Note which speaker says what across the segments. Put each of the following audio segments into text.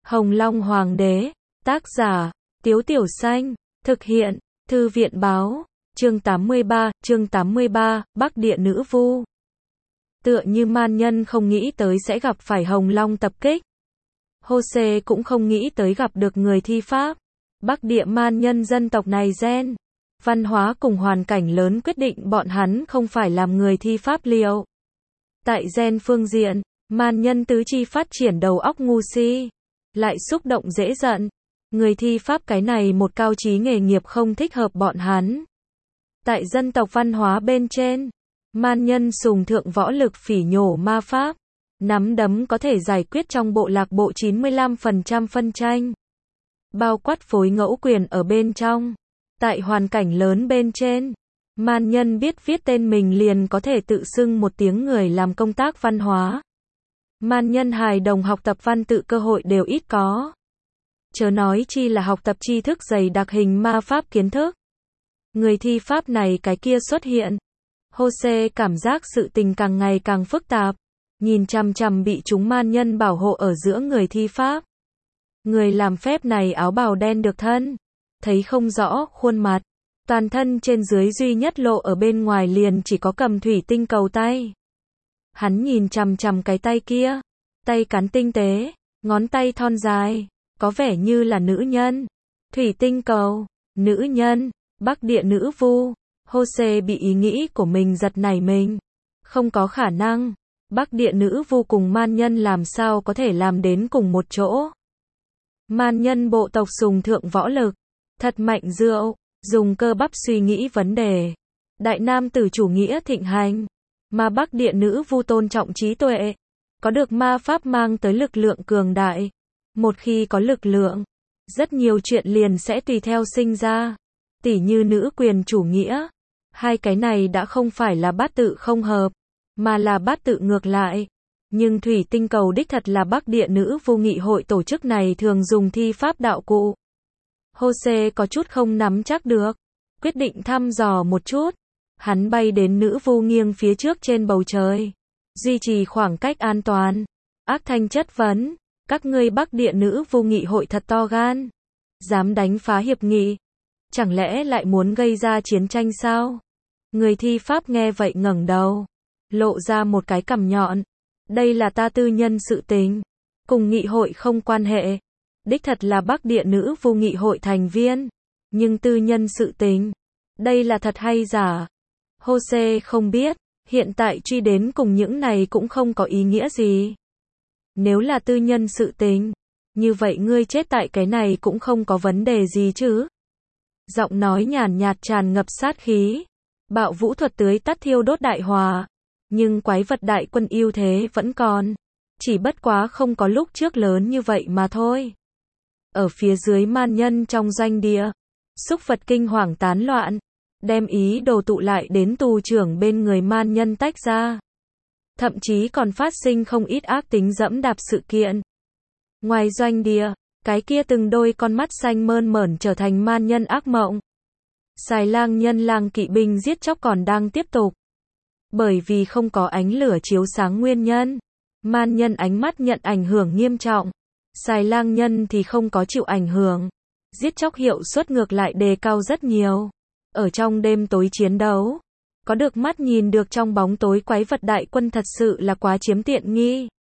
Speaker 1: Hồng Long Hoàng đế, tác giả, Tiếu Tiểu Xanh, thực hiện, Thư viện báo, chương 83, Bắc Địa Nữ Vu. Tựa như man nhân không nghĩ tới sẽ gặp phải Hồng Long tập kích. Hô-xê cũng không nghĩ tới gặp được người thi pháp. Bắc Địa man nhân dân tộc này gen, văn hóa cùng hoàn cảnh lớn quyết định bọn hắn không phải làm người thi pháp liệu. Tại gen phương diện, man nhân tứ chi phát triển đầu óc ngu si, lại xúc động dễ giận. Người thi pháp cái này một cao chí nghề nghiệp không thích hợp bọn hắn. Tại dân tộc văn hóa bên trên, man nhân sùng thượng võ lực phỉ nhổ ma pháp, nắm đấm có thể giải quyết trong bộ lạc bộ 95% phân tranh, bao quát phối ngẫu quyền ở bên trong. Tại hoàn cảnh lớn bên trên, man nhân biết viết tên mình liền có thể tự xưng một tiếng người làm công tác văn hóa. Man nhân hài đồng học tập văn tự cơ hội đều ít có, chớ nói chi là học tập tri thức dày đặc hình ma pháp kiến thức. Người thi pháp này cái kia xuất hiện. Hô-xê cảm giác sự tình càng ngày càng phức tạp, nhìn chằm chằm bị chúng man nhân bảo hộ ở giữa người thi pháp. Người làm phép này áo bào đen được thân, thấy không rõ khuôn mặt, toàn thân trên dưới duy nhất lộ ở bên ngoài liền chỉ có cầm thủy tinh cầu tay. Hắn nhìn chằm chằm cái tay kia, tay cán tinh tế, ngón tay thon dài, có vẻ như là nữ nhân. Thủy tinh cầu, nữ nhân, Bắc Địa nữ vu. Hô-xê bị ý nghĩ của mình giật nảy mình. Không có khả năng, Bắc Địa nữ vu cùng man nhân làm sao có thể làm đến cùng một chỗ. Man nhân bộ tộc sùng thượng võ lực, thật mạnh dựa, dùng cơ bắp suy nghĩ vấn đề. Đại nam tử chủ nghĩa thịnh hành, mà Bắc Địa nữ vu tôn trọng trí tuệ, có được ma pháp mang tới lực lượng cường đại. Một khi có lực lượng, rất nhiều chuyện liền sẽ tùy theo sinh ra. Tỉ như nữ quyền chủ nghĩa. Hai cái này đã không phải là bát tự không hợp, mà là bát tự ngược lại. Nhưng thủy tinh cầu đích thật là Bắc Địa nữ vu nghị hội tổ chức này thường dùng thi pháp đạo cụ. Hô-xê có chút không nắm chắc được, quyết định thăm dò một chút. Hắn bay đến nữ vu nghiêng phía trước trên bầu trời, duy trì khoảng cách an toàn. Ác thanh chất vấn, các ngươi Bắc Địa nữ vu nghị hội thật to gan, dám đánh phá hiệp nghị, chẳng lẽ lại muốn gây ra chiến tranh sao? Người thi pháp nghe vậy ngẩng đầu, lộ ra một cái cằm nhọn. Đây là ta tư nhân sự tình, cùng nghị hội không quan hệ. Đích thật là Bắc Địa nữ vu nghị hội thành viên, nhưng tư nhân sự tình, đây là thật hay giả? Hô-xê không biết, hiện tại truy đến cùng những này cũng không có ý nghĩa gì. Nếu là tư nhân sự tình, như vậy ngươi chết tại cái này cũng không có vấn đề gì chứ? Giọng nói nhàn nhạt tràn ngập sát khí. Bạo vũ thuật tưới tắt thiêu đốt đại hòa, nhưng quái vật đại quân ưu thế vẫn còn, chỉ bất quá không có lúc trước lớn như vậy mà thôi. Ở phía dưới man nhân trong doanh địa, xúc vật kinh hoàng tán loạn, đem ý đồ tụ lại đến tù trưởng bên người man nhân tách ra. Thậm chí còn phát sinh không ít ác tính dẫm đạp sự kiện. Ngoài doanh địa, cái kia từng đôi con mắt xanh mơn mởn trở thành man nhân ác mộng. Xài lang nhân lang kỵ binh giết chóc còn đang tiếp tục. Bởi vì không có ánh lửa chiếu sáng nguyên nhân, man nhân ánh mắt nhận ảnh hưởng nghiêm trọng. Xài lang nhân thì không có chịu ảnh hưởng. Giết chóc hiệu suất ngược lại đề cao rất nhiều. Ở trong đêm tối chiến đấu, có được mắt nhìn được trong bóng tối quái vật đại quân thật sự là quá chiếm tiện nghi.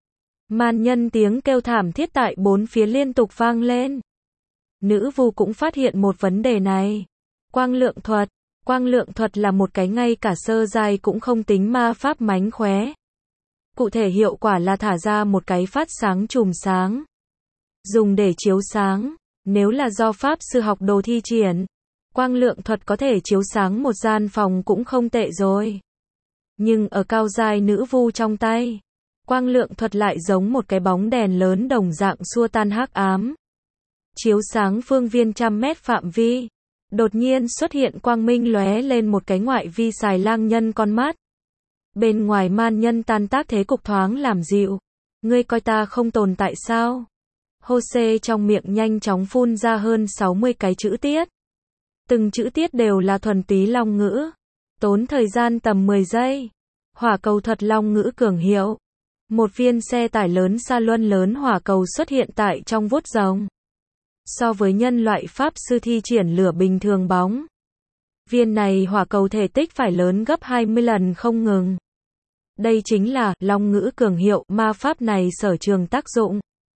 Speaker 1: Man nhân tiếng kêu thảm thiết tại bốn phía liên tục vang lên. Nữ vu cũng phát hiện một vấn đề này. Quang lượng thuật. Quang lượng thuật là một cái ngay cả sơ giai cũng không tính ma pháp mánh khóe. Cụ thể hiệu quả là thả ra một cái phát sáng chùm sáng, dùng để chiếu sáng. Nếu là do pháp sư học đồ thi triển, quang lượng thuật có thể chiếu sáng một gian phòng cũng không tệ rồi. Nhưng ở cao giai nữ vu trong tay, quang lượng thuật lại giống một cái bóng đèn lớn đồng dạng xua tan hắc ám, chiếu sáng phương viên trăm mét phạm vi. Đột nhiên xuất hiện quang minh lóe lên một cái ngoại vi xài lang nhân con mắt. Bên ngoài man nhân tan tác thế cục thoáng làm dịu. Ngươi coi ta không tồn tại sao? Hô-xê trong miệng nhanh chóng phun ra hơn 60 cái chữ tiết. Từng chữ tiết đều là thuần túy long ngữ. Tốn thời gian tầm 10 giây. Hỏa cầu thuật long ngữ cường hiệu. Một viên xe tải lớn sa luân lớn hỏa cầu xuất hiện tại trong vuốt rồng. So với nhân loại Pháp sư thi triển lửa bình thường bóng. Viên này hỏa cầu thể tích phải lớn gấp 20 lần không ngừng. Đây chính là long ngữ cường hiệu ma pháp này sở trường tác dụng.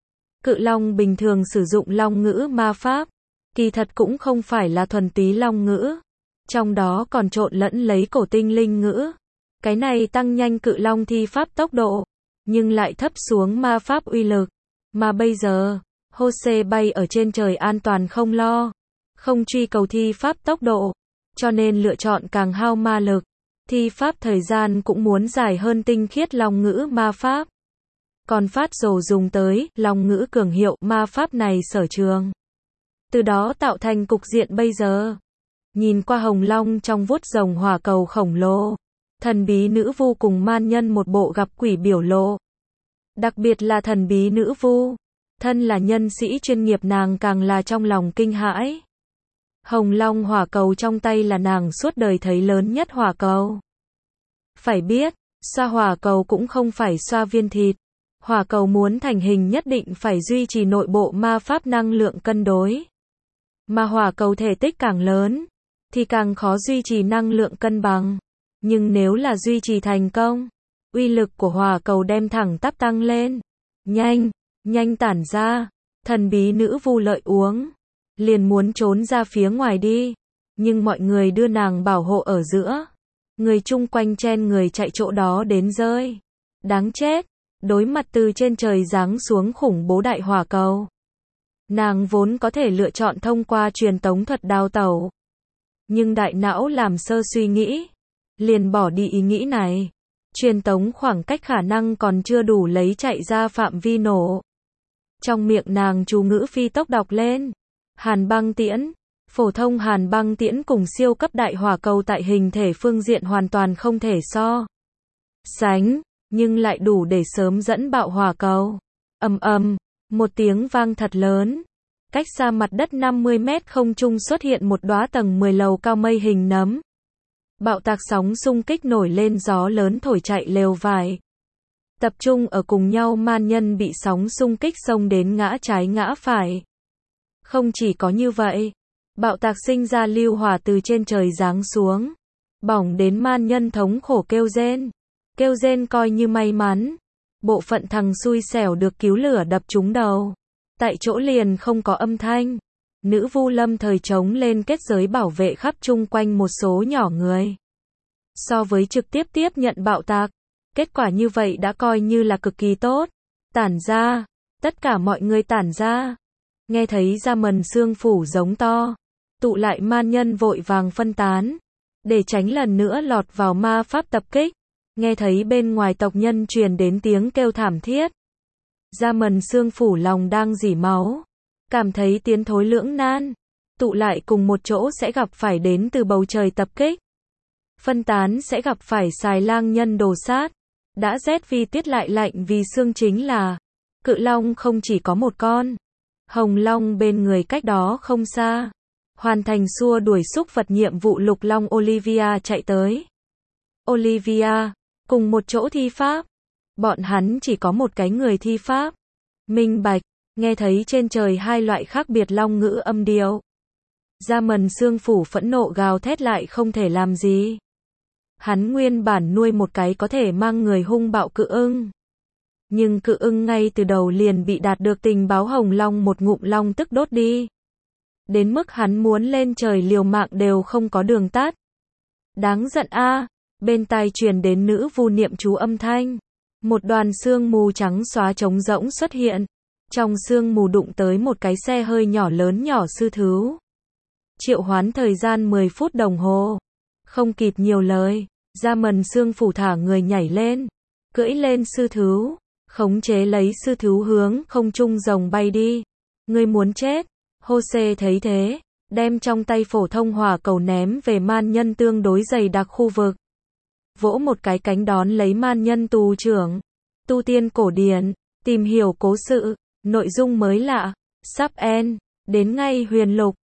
Speaker 1: Cự long bình thường sử dụng long ngữ ma pháp. Kỳ thật cũng không phải là thuần túy long ngữ. Trong đó còn trộn lẫn lấy cổ tinh linh ngữ. Cái này tăng nhanh cự long thi pháp tốc độ. Nhưng lại thấp xuống ma pháp uy lực. Mà bây giờ, Jose bay ở trên trời an toàn không lo. Không truy cầu thi pháp tốc độ. Cho nên lựa chọn càng hao ma lực. Thi pháp thời gian cũng muốn dài hơn tinh khiết long ngữ ma pháp. Còn phát dồ dùng tới long ngữ cường hiệu ma pháp này sở trường. Từ đó tạo thành cục diện bây giờ. Nhìn qua hồng long trong vuốt rồng hỏa cầu khổng lồ. Thần bí nữ vu cùng man nhân một bộ gặp quỷ biểu lộ. Đặc biệt là thần bí nữ vu. Thân là nhân sĩ chuyên nghiệp nàng càng là trong lòng kinh hãi. Hồng long hỏa cầu trong tay là nàng suốt đời thấy lớn nhất hỏa cầu. Phải biết, xoa hỏa cầu cũng không phải xoa viên thịt. Hỏa cầu muốn thành hình nhất định phải duy trì nội bộ ma pháp năng lượng cân đối. Mà hỏa cầu thể tích càng lớn, thì càng khó duy trì năng lượng cân bằng. Nhưng nếu là duy trì thành công, uy lực của hỏa cầu đem thẳng tắp tăng lên. Nhanh, nhanh tản ra. Thần bí nữ vu lợi uống. Liền muốn trốn ra phía ngoài đi. Nhưng mọi người đưa nàng bảo hộ ở giữa. Người chung quanh chen người chạy chỗ đó đến rơi. Đáng chết. Đối mặt từ trên trời giáng xuống khủng bố đại hỏa cầu. Nàng vốn có thể lựa chọn thông qua truyền tống thuật đào tẩu. Nhưng đại não làm sơ suy nghĩ. Liền bỏ đi ý nghĩ này. Truyền tống khoảng cách khả năng còn chưa đủ lấy chạy ra phạm vi nổ. Trong miệng nàng chú ngữ phi tốc đọc lên. Hàn băng tiễn. Phổ thông hàn băng tiễn cùng siêu cấp đại hỏa cầu tại hình thể phương diện hoàn toàn không thể so sánh, nhưng lại đủ để sớm dẫn bạo hỏa cầu. Ầm ầm, một tiếng vang thật lớn. Cách xa mặt đất 50 mét không trung xuất hiện một đóa tầng 10 lầu cao mây hình nấm. Bạo tạc sóng xung kích nổi lên gió lớn thổi chạy lều vải. Tập trung ở cùng nhau man nhân bị sóng xung kích xông đến ngã trái ngã phải. Không chỉ có như vậy, bạo tạc sinh ra lưu hỏa từ trên trời giáng xuống. Bỏng đến man nhân thống khổ kêu rên. Kêu rên coi như may mắn. Bộ phận thằng xui xẻo được cứu lửa đập trúng đầu. Tại chỗ liền không có âm thanh. Nữ vu lâm thời chống lên kết giới bảo vệ khắp chung quanh một số nhỏ người. So với trực tiếp tiếp nhận bạo tạc, kết quả như vậy đã coi như là cực kỳ tốt. Tản ra. Tất cả mọi người tản ra. Nghe thấy ra mần xương phủ giống to. Tụ lại man nhân vội vàng phân tán. Để tránh lần nữa lọt vào ma pháp tập kích. Nghe thấy bên ngoài tộc nhân truyền đến tiếng kêu thảm thiết. Ra mần xương phủ lòng đang rỉ máu. Cảm thấy tiến thối lưỡng nan. Tụ lại cùng một chỗ sẽ gặp phải đến từ bầu trời tập kích. Phân tán sẽ gặp phải xài lang nhân đồ sát. Đã rét vì tiết lại lạnh vì xương chính là. Cự long không chỉ có một con. Hồng long bên người cách đó không xa. Hoàn thành xua đuổi xúc vật nhiệm vụ lục long Olivia chạy tới. Olivia, cùng một chỗ thi pháp. Bọn hắn chỉ có một cái người thi pháp. Minh bạch, nghe thấy trên trời hai loại khác biệt long ngữ âm điệu. Ra mần xương phủ phẫn nộ gào thét lại không thể làm gì. Hắn nguyên bản nuôi một cái có thể mang người hung bạo cự ưng. Nhưng cự ưng ngay từ đầu liền bị đạt được tình báo hồng long một ngụm long tức đốt đi. Đến mức hắn muốn lên trời liều mạng đều không có đường tắt. Đáng giận a. Bên tai truyền đến nữ vu niệm chú âm thanh. Một đoàn sương mù trắng xóa trống rỗng xuất hiện. Trong sương mù đụng tới một cái xe hơi nhỏ lớn nhỏ sư thú. Triệu hoán thời gian 10 phút đồng hồ. Không kịp nhiều lời, ra mần xương phủ thả người nhảy lên. Cưỡi lên sư thú. Khống chế lấy sư thú hướng không trung rồng bay đi. Ngươi muốn chết. Jose thấy thế, đem trong tay phổ thông hỏa cầu ném về man nhân tương đối dày đặc khu vực. Vỗ một cái cánh đón lấy man nhân tù trưởng. Tu tiên cổ điển, tìm hiểu cố sự, nội dung mới lạ, sắp end, đến ngay huyền lục.